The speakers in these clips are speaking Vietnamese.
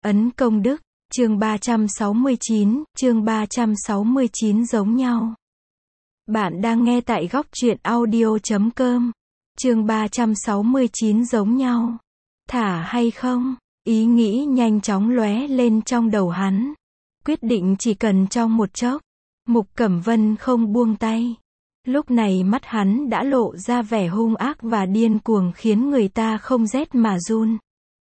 Ấn công đức, chương 369 giống nhau. Bạn đang nghe tại góc truyện audio.com. Chương 369 giống nhau. Thả hay không? Ý nghĩ nhanh chóng lóe lên trong đầu hắn. Quyết định chỉ cần trong một chốc. Mục Cẩm Vân không buông tay. Lúc này mắt hắn đã lộ ra vẻ hung ác và điên cuồng khiến người ta không rét mà run.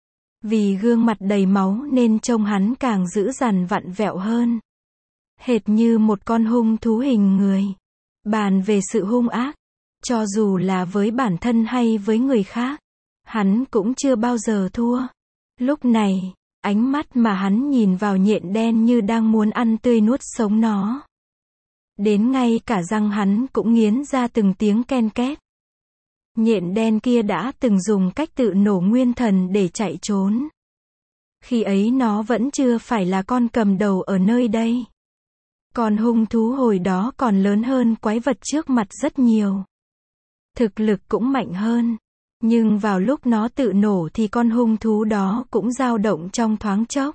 Vì gương mặt đầy máu nên trông hắn càng dữ dằn vặn vẹo hơn. Hệt như một con hung thú hình người. Bàn về sự hung ác, cho dù là với bản thân hay với người khác, hắn cũng chưa bao giờ thua. Lúc này, ánh mắt mà hắn nhìn vào nhện đen như đang muốn ăn tươi nuốt sống nó. Đến ngay cả răng hắn cũng nghiến ra từng tiếng ken két. Nhện đen kia đã từng dùng cách tự nổ nguyên thần để chạy trốn. Khi ấy nó vẫn chưa phải là con cầm đầu ở nơi đây. Còn hung thú hồi đó còn lớn hơn quái vật trước mặt rất nhiều. Thực lực cũng mạnh hơn. Nhưng vào lúc nó tự nổ thì con hung thú đó cũng dao động trong thoáng chốc.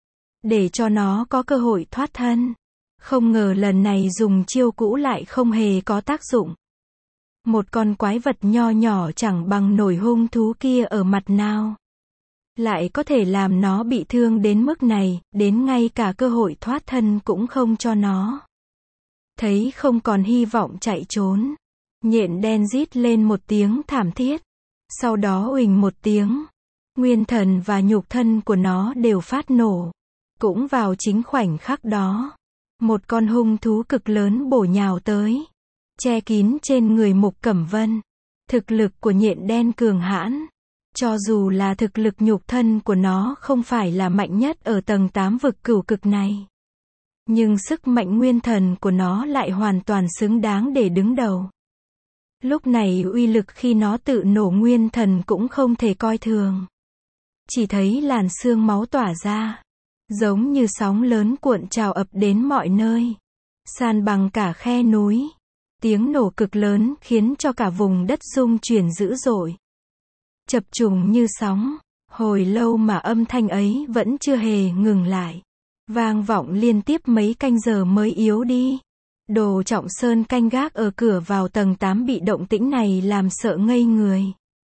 Để cho nó có cơ hội thoát thân. Không ngờ lần này dùng chiêu cũ lại không hề có tác dụng. Một con quái vật nho nhỏ chẳng bằng nổi hung thú kia ở mặt nào. Lại có thể làm nó bị thương đến mức này, đến ngay cả cơ hội thoát thân cũng không cho nó. Thấy không còn hy vọng chạy trốn. Nhện đen rít lên một tiếng thảm thiết. Sau đó uỳnh một tiếng. Nguyên thần và nhục thân của nó đều phát nổ. Cũng vào chính khoảnh khắc đó. Một con hung thú cực lớn bổ nhào tới. Che kín trên người Mục Cẩm Vân. Thực lực của nhện đen cường hãn. Cho dù là thực lực nhục thân của nó không phải là mạnh nhất ở tầng 8 vực cửu cực này. Nhưng sức mạnh nguyên thần của nó lại hoàn toàn xứng đáng để đứng đầu. Lúc này uy lực khi nó tự nổ nguyên thần cũng không thể coi thường. Chỉ thấy làn xương máu tỏa ra. Giống như sóng lớn cuộn trào ập đến mọi nơi. San bằng cả khe núi. Tiếng nổ cực lớn khiến cho cả vùng đất rung chuyển dữ dội. Chập trùng như sóng. Hồi lâu mà âm thanh ấy vẫn chưa hề ngừng lại. Vang vọng liên tiếp mấy canh giờ mới yếu đi. Đồ Trọng Sơn canh gác ở cửa vào tầng 8 bị động tĩnh này làm sợ ngây người.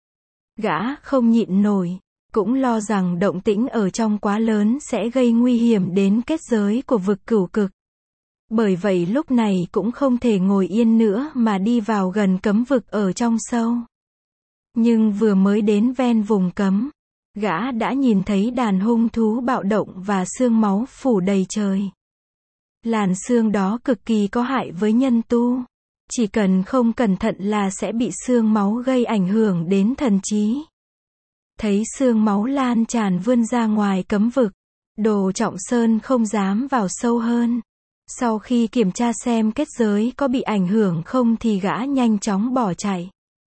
Gã không nhịn nổi. Cũng lo rằng động tĩnh ở trong quá lớn sẽ gây nguy hiểm đến kết giới của vực cửu cực. Bởi vậy lúc này cũng không thể ngồi yên nữa mà đi vào gần cấm vực ở trong sâu. Nhưng vừa mới đến ven vùng cấm, gã đã nhìn thấy đàn hung thú bạo động và xương máu phủ đầy trời. Làn xương đó cực kỳ có hại với nhân tu. Chỉ cần không cẩn thận là sẽ bị xương máu gây ảnh hưởng đến thần trí. Thấy xương máu lan tràn vươn ra ngoài cấm vực, Đồ Trọng Sơn không dám vào sâu hơn. Sau khi kiểm tra xem kết giới có bị ảnh hưởng không thì gã nhanh chóng bỏ chạy.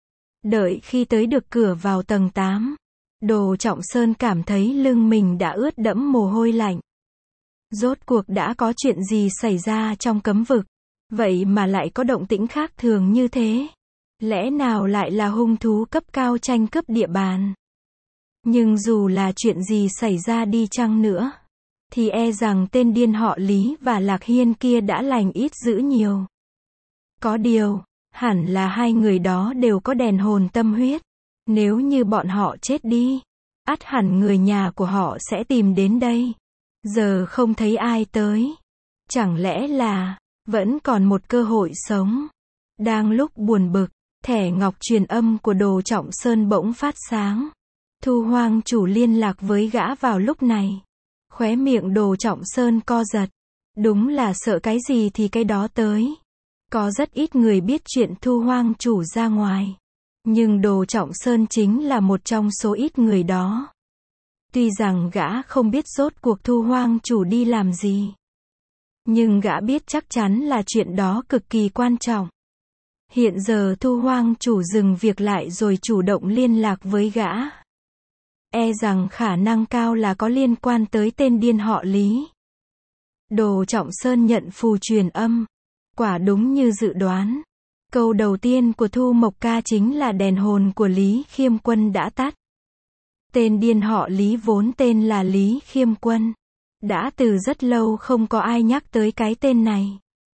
Đợi khi tới được cửa vào tầng 8, Đồ Trọng Sơn cảm thấy lưng mình đã ướt đẫm mồ hôi lạnh. Rốt cuộc đã có chuyện gì xảy ra trong cấm vực? Vậy mà lại có động tĩnh khác thường như thế? Lẽ nào lại là hung thú cấp cao tranh cướp địa bàn? Nhưng dù là chuyện gì xảy ra đi chăng nữa, thì e rằng tên điên họ Lý và Lạc Hiên kia đã lành ít dữ nhiều. Có điều, hẳn là hai người đó đều có đèn hồn tâm huyết. Nếu như bọn họ chết đi, ắt hẳn người nhà của họ sẽ tìm đến đây. Giờ không thấy ai tới. Chẳng lẽ là, vẫn còn một cơ hội sống. Đang lúc buồn bực, thẻ ngọc truyền âm của Đồ Trọng Sơn bỗng phát sáng. Thu Hoang chủ liên lạc với gã vào lúc này. Khóe miệng Đồ Trọng Sơn co giật. Đúng là sợ cái gì thì cái đó tới. Có rất ít người biết chuyện Thu Hoang chủ ra ngoài. Nhưng Đồ Trọng Sơn chính là một trong số ít người đó. Tuy rằng gã không biết rốt cuộc Thu Hoang chủ đi làm gì. Nhưng gã biết chắc chắn là chuyện đó cực kỳ quan trọng. Hiện giờ Thu Hoang chủ dừng việc lại rồi chủ động liên lạc với gã. E rằng khả năng cao là có liên quan tới tên điên họ Lý. Đồ Trọng Sơn nhận phù truyền âm. Quả đúng như dự đoán. Câu đầu tiên của Thu Mộc Ca chính là đèn hồn của Lý Khiêm Quân đã tắt. Tên điên họ Lý vốn tên là Lý Khiêm Quân. Đã từ rất lâu không có ai nhắc tới cái tên này.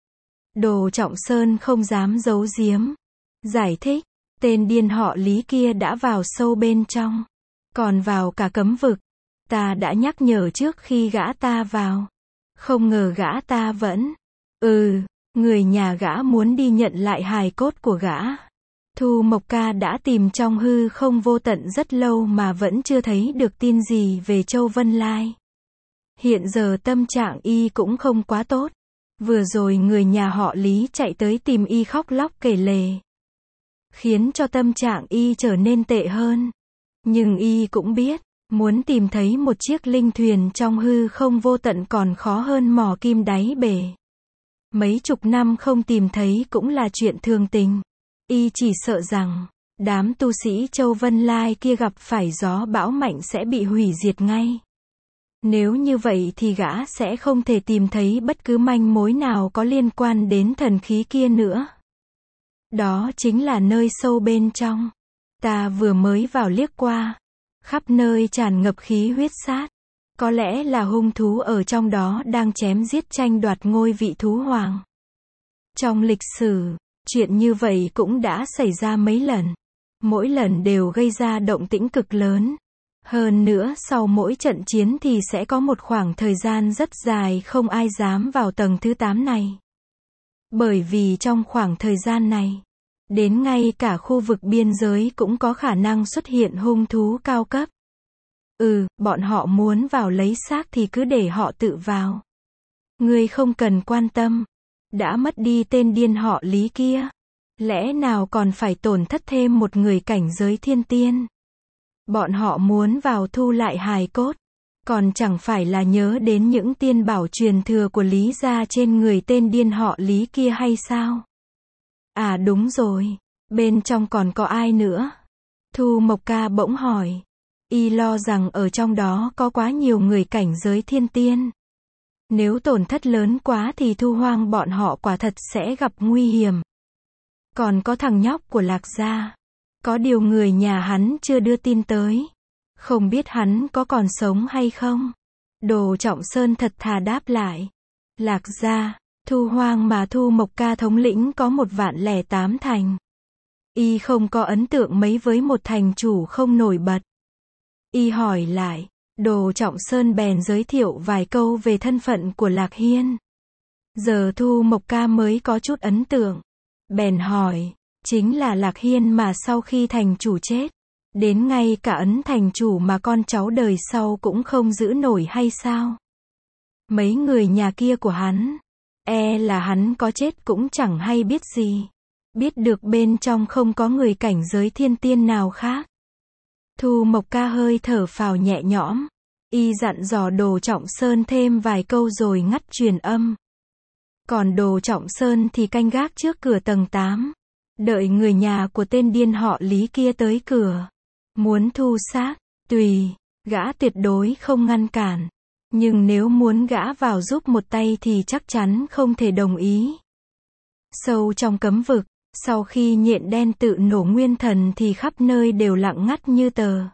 Đồ Trọng Sơn không dám giấu giếm. Giải thích, tên điên họ Lý kia đã vào sâu bên trong. Còn vào cả cấm vực. Ta đã nhắc nhở trước khi gã ta vào. Không ngờ gã ta vẫn. Người nhà gã muốn đi nhận lại hài cốt của gã. Thu Mộc Ca đã tìm trong hư không vô tận rất lâu mà vẫn chưa thấy được tin gì về Châu Vân Lai. Hiện giờ tâm trạng y cũng không quá tốt. Vừa rồi người nhà họ Lý chạy tới tìm y khóc lóc kể lể. Khiến cho tâm trạng y trở nên tệ hơn. Nhưng y cũng biết, muốn tìm thấy một chiếc linh thuyền trong hư không vô tận còn khó hơn mò kim đáy bể. Mấy chục năm không tìm thấy cũng là chuyện thường tình. Y chỉ sợ rằng, đám tu sĩ Châu Vân Lai kia gặp phải gió bão mạnh sẽ bị hủy diệt ngay. Nếu như vậy thì gã sẽ không thể tìm thấy bất cứ manh mối nào có liên quan đến thần khí kia nữa. Đó chính là nơi sâu bên trong. Ta vừa mới vào liếc qua. Khắp nơi tràn ngập khí huyết sát. Có lẽ là hung thú ở trong đó đang chém giết tranh đoạt ngôi vị thú hoàng. Trong lịch sử, chuyện như vậy cũng đã xảy ra mấy lần. Mỗi lần đều gây ra động tĩnh cực lớn. Hơn nữa sau mỗi trận chiến thì sẽ có một khoảng thời gian rất dài không ai dám vào tầng thứ 8 này. Bởi vì trong khoảng thời gian này, đến ngay cả khu vực biên giới cũng có khả năng xuất hiện hung thú cao cấp. Bọn họ muốn vào lấy xác thì cứ để họ tự vào. Ngươi không cần quan tâm. Đã mất đi tên điên họ Lý kia. Lẽ nào còn phải tổn thất thêm một người cảnh giới thiên tiên. Bọn họ muốn vào thu lại hài cốt. Còn chẳng phải là nhớ đến những tiên bảo truyền thừa của Lý gia trên người tên điên họ Lý kia hay sao? À đúng rồi. Bên trong còn có ai nữa? Thu Mộc Ca bỗng hỏi. Y lo rằng ở trong đó có quá nhiều người cảnh giới thiên tiên. Nếu tổn thất lớn quá thì Thu Hoang bọn họ quả thật sẽ gặp nguy hiểm. Còn có thằng nhóc của Lạc gia. Có điều người nhà hắn chưa đưa tin tới. Không biết hắn có còn sống hay không? Đồ Trọng Sơn thật thà đáp lại. Lạc gia, Thu Hoang mà Thu Mộc Ca thống lĩnh có 1.008 thành. Y không có ấn tượng mấy với một thành chủ không nổi bật. Y hỏi lại. Đồ Trọng Sơn bèn giới thiệu vài câu về thân phận của Lạc Hiên. Giờ Thu Mộc Ca mới có chút ấn tượng. Bèn hỏi. Chính là Lạc Hiên mà sau khi thành chủ chết. Đến ngay cả ấn thành chủ mà con cháu đời sau cũng không giữ nổi hay sao? Mấy người nhà kia của hắn. Là hắn có chết cũng chẳng hay biết gì. Biết được bên trong không có người cảnh giới thiên tiên nào khác. Thu Mộc Ca hơi thở phào nhẹ nhõm. Y dặn dò Đồ Trọng Sơn thêm vài câu rồi ngắt truyền âm. Còn Đồ Trọng Sơn thì canh gác trước cửa tầng 8. Đợi người nhà của tên điên họ Lý kia tới cửa. Muốn thu xác, tùy, gã tuyệt đối không ngăn cản. Nhưng nếu muốn gã vào giúp một tay thì chắc chắn không thể đồng ý. Sâu trong cấm vực, sau khi nhện đen tự nổ nguyên thần thì khắp nơi đều lặng ngắt như tờ.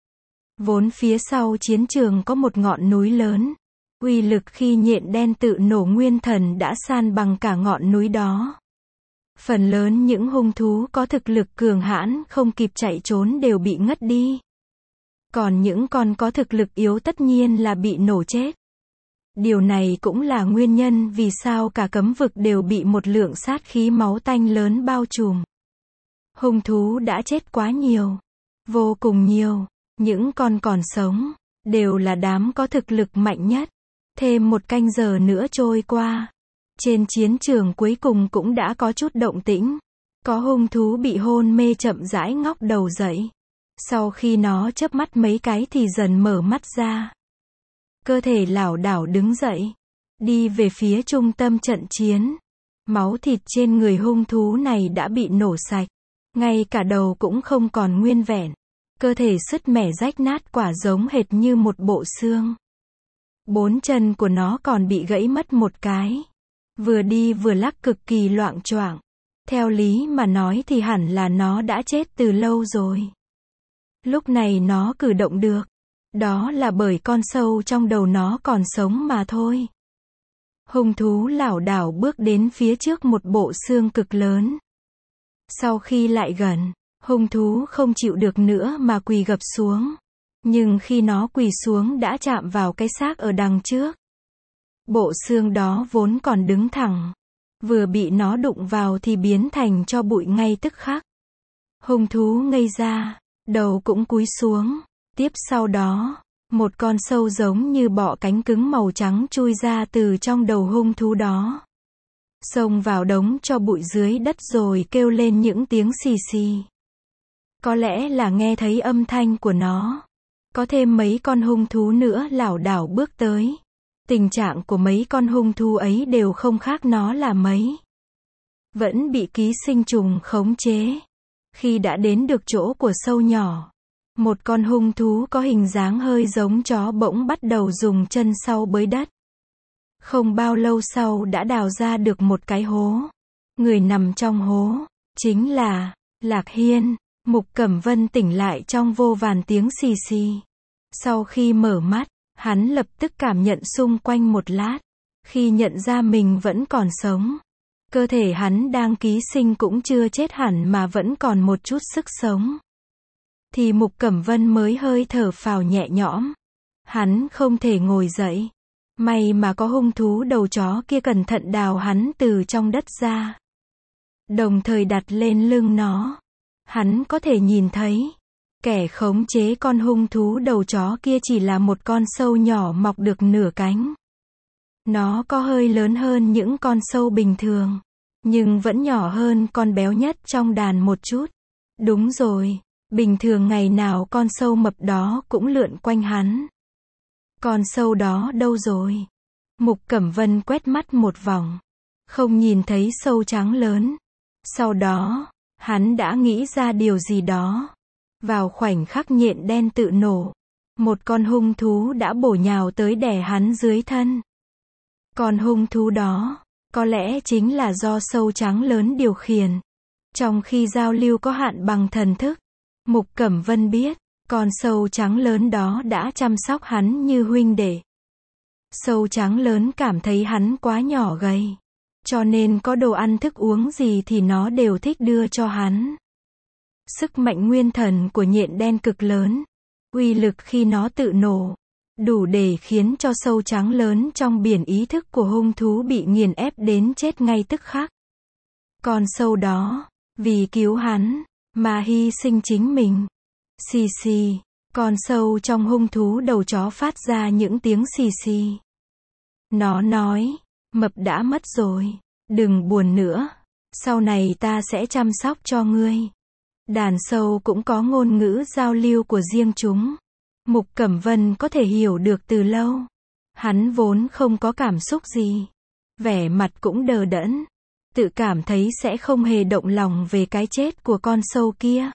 Vốn phía sau chiến trường có một ngọn núi lớn. Uy lực khi nhện đen tự nổ nguyên thần đã san bằng cả ngọn núi đó. Phần lớn những hung thú có thực lực cường hãn không kịp chạy trốn đều bị ngất đi. Còn những con có thực lực yếu tất nhiên là bị nổ chết. Điều này cũng là nguyên nhân vì sao cả cấm vực đều bị một lượng sát khí máu tanh lớn bao trùm. Hung thú đã chết quá nhiều. Vô cùng nhiều. Những con còn sống, đều là đám có thực lực mạnh nhất. Thêm một canh giờ nữa trôi qua. Trên chiến trường cuối cùng cũng đã có chút động tĩnh. Có hung thú bị hôn mê chậm rãi ngóc đầu dậy. Sau khi nó chớp mắt mấy cái thì dần mở mắt ra. Cơ thể lảo đảo đứng dậy. Đi về phía trung tâm trận chiến. Máu thịt trên người hung thú này đã bị nổ sạch. Ngay cả đầu cũng không còn nguyên vẹn. Cơ thể sứt mẻ rách nát quả giống hệt như một bộ xương. 4 chân của nó còn bị gãy mất một cái. Vừa đi vừa lắc cực kỳ loạng choạng. Theo lý mà nói thì hẳn là nó đã chết từ lâu rồi. Lúc này nó cử động được. Đó là bởi con sâu trong đầu nó còn sống mà thôi. Hung thú lảo đảo bước đến phía trước một bộ xương cực lớn. Sau khi lại gần, hung thú không chịu được nữa mà quỳ gập xuống. Nhưng khi nó quỳ xuống đã chạm vào cái xác ở đằng trước. Bộ xương đó vốn còn đứng thẳng. Vừa bị nó đụng vào thì biến thành tro bụi ngay tức khắc. Hung thú ngây ra, đầu cũng cúi xuống. Tiếp sau đó, một con sâu giống như bọ cánh cứng màu trắng chui ra từ trong đầu hung thú đó. Xông vào đống tro bụi dưới đất rồi kêu lên những tiếng xì xì. Có lẽ là nghe thấy âm thanh của nó. Có thêm mấy con hung thú nữa lảo đảo bước tới. Tình trạng của mấy con hung thú ấy đều không khác nó là mấy. Vẫn bị ký sinh trùng khống chế. Khi đã đến được chỗ của sâu nhỏ, một con hung thú có hình dáng hơi giống chó bỗng bắt đầu dùng chân sau bới đất. Không bao lâu sau đã đào ra được một cái hố. Người nằm trong hố, chính là Lạc Hiên. Mục Cẩm Vân tỉnh lại trong vô vàn tiếng xì xì. Sau khi mở mắt, hắn lập tức cảm nhận xung quanh một lát. Khi nhận ra mình vẫn còn sống. Cơ thể hắn đang ký sinh cũng chưa chết hẳn mà vẫn còn một chút sức sống. Thì Mục Cẩm Vân mới hơi thở phào nhẹ nhõm. Hắn không thể ngồi dậy. May mà có hung thú đầu chó kia cẩn thận đào hắn từ trong đất ra. Đồng thời đặt lên lưng nó. Hắn có thể nhìn thấy. Kẻ khống chế con hung thú đầu chó kia chỉ là một con sâu nhỏ mọc được nửa cánh. Nó có hơi lớn hơn những con sâu bình thường. Nhưng vẫn nhỏ hơn con béo nhất trong đàn một chút. Đúng rồi. Bình thường ngày nào con sâu mập đó cũng lượn quanh hắn. Con sâu đó đâu rồi? Mục Cẩm Vân quét mắt một vòng. Không nhìn thấy sâu trắng lớn. Sau đó, hắn đã nghĩ ra điều gì đó. Vào khoảnh khắc nhện đen tự nổ, một con hung thú đã bổ nhào tới đè hắn dưới thân. Con hung thú đó, có lẽ chính là do sâu trắng lớn điều khiển. Trong khi giao lưu có hạn bằng thần thức, Mục Cẩm Vân biết, con sâu trắng lớn đó đã chăm sóc hắn như huynh đệ. Sâu trắng lớn cảm thấy hắn quá nhỏ gầy, cho nên có đồ ăn thức uống gì thì nó đều thích đưa cho hắn. Sức mạnh nguyên thần của nhện đen cực lớn, uy lực khi nó tự nổ, đủ để khiến cho sâu trắng lớn trong biển ý thức của hung thú bị nghiền ép đến chết ngay tức khắc. Con sâu đó, vì cứu hắn, mà hy sinh chính mình. Xì xì, con sâu trong hung thú đầu chó phát ra những tiếng xì xì. Nó nói, mập đã mất rồi, đừng buồn nữa, sau này ta sẽ chăm sóc cho ngươi. Đàn sâu cũng có ngôn ngữ giao lưu của riêng chúng. Mục Cẩm Vân có thể hiểu được từ lâu. Hắn vốn không có cảm xúc gì. Vẻ mặt cũng đờ đẫn. Tự cảm thấy sẽ không hề động lòng về cái chết của con sâu kia.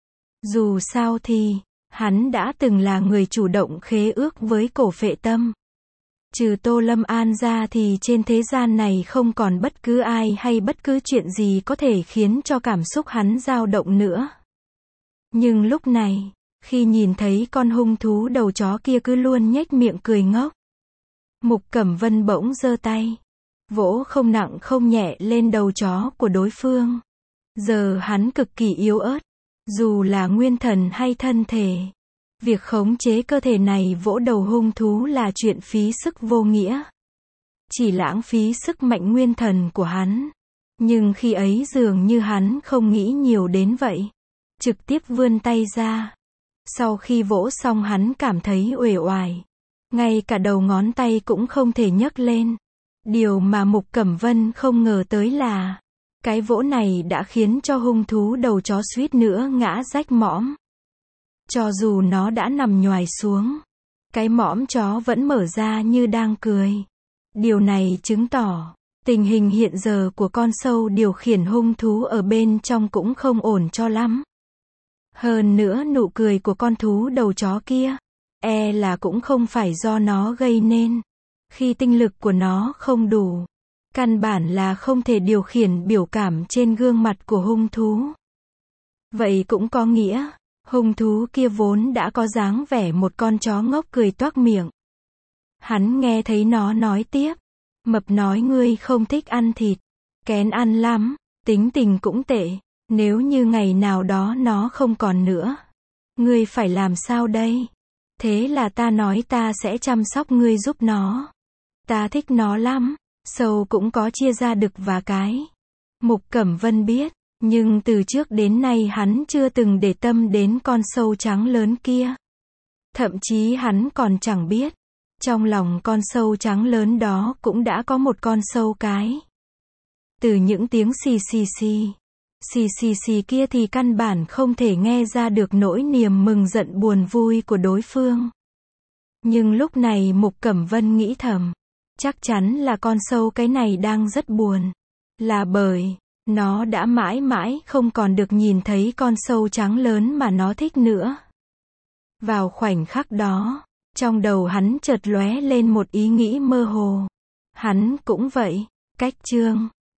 Dù sao thì, hắn đã từng là người chủ động khế ước với cổ phệ tâm. Trừ Tô Lâm An ra thì trên thế gian này không còn bất cứ ai hay bất cứ chuyện gì có thể khiến cho cảm xúc hắn dao động nữa. Nhưng lúc này, khi nhìn thấy con hung thú đầu chó kia cứ luôn nhếch miệng cười ngốc, Mục Cẩm Vân bỗng giơ tay, vỗ không nặng không nhẹ lên đầu chó của đối phương. Giờ hắn cực kỳ yếu ớt, dù là nguyên thần hay thân thể. Việc khống chế cơ thể này vỗ đầu hung thú là chuyện phí sức vô nghĩa. Chỉ lãng phí sức mạnh nguyên thần của hắn. Nhưng khi ấy dường như hắn không nghĩ nhiều đến vậy. Trực tiếp vươn tay ra. Sau khi vỗ xong hắn cảm thấy uể oải. Ngay cả đầu ngón tay cũng không thể nhấc lên. Điều mà Mục Cẩm Vân không ngờ tới là cái vỗ này đã khiến cho hung thú đầu chó suýt nữa ngã rách mõm. Cho dù nó đã nằm nhoài xuống, cái mõm chó vẫn mở ra như đang cười. Điều này chứng tỏ, tình hình hiện giờ của con sâu điều khiển hung thú ở bên trong cũng không ổn cho lắm. Hơn nữa nụ cười của con thú đầu chó kia, là cũng không phải do nó gây nên. Khi tinh lực của nó không đủ, căn bản là không thể điều khiển biểu cảm trên gương mặt của hung thú. Vậy cũng có nghĩa, Hung thú kia vốn đã có dáng vẻ một con chó ngốc cười toác miệng. Hắn nghe thấy nó nói tiếp. Mập nói ngươi không thích ăn thịt. Kén ăn lắm, tính tình cũng tệ. Nếu như ngày nào đó nó không còn nữa, ngươi phải làm sao đây? Thế là ta nói ta sẽ chăm sóc ngươi giúp nó. Ta thích nó lắm. Sâu cũng có chia ra đực và cái. Mục Cẩm Vân biết, nhưng từ trước đến nay hắn chưa từng để tâm đến con sâu trắng lớn kia. Thậm chí hắn còn chẳng biết, trong lòng con sâu trắng lớn đó cũng đã có một con sâu cái. Từ những tiếng xì xì xì, xì xì xì kia thì căn bản không thể nghe ra được nỗi niềm mừng giận buồn vui của đối phương. Nhưng lúc này Mục Cẩm Vân nghĩ thầm, chắc chắn là con sâu cái này đang rất buồn. Là bởi, nó đã mãi mãi không còn được nhìn thấy con sâu trắng lớn mà nó thích nữa. Vào khoảnh khắc đó, trong đầu hắn chợt lóe lên một ý nghĩ mơ hồ. Hắn cũng vậy. Cách chương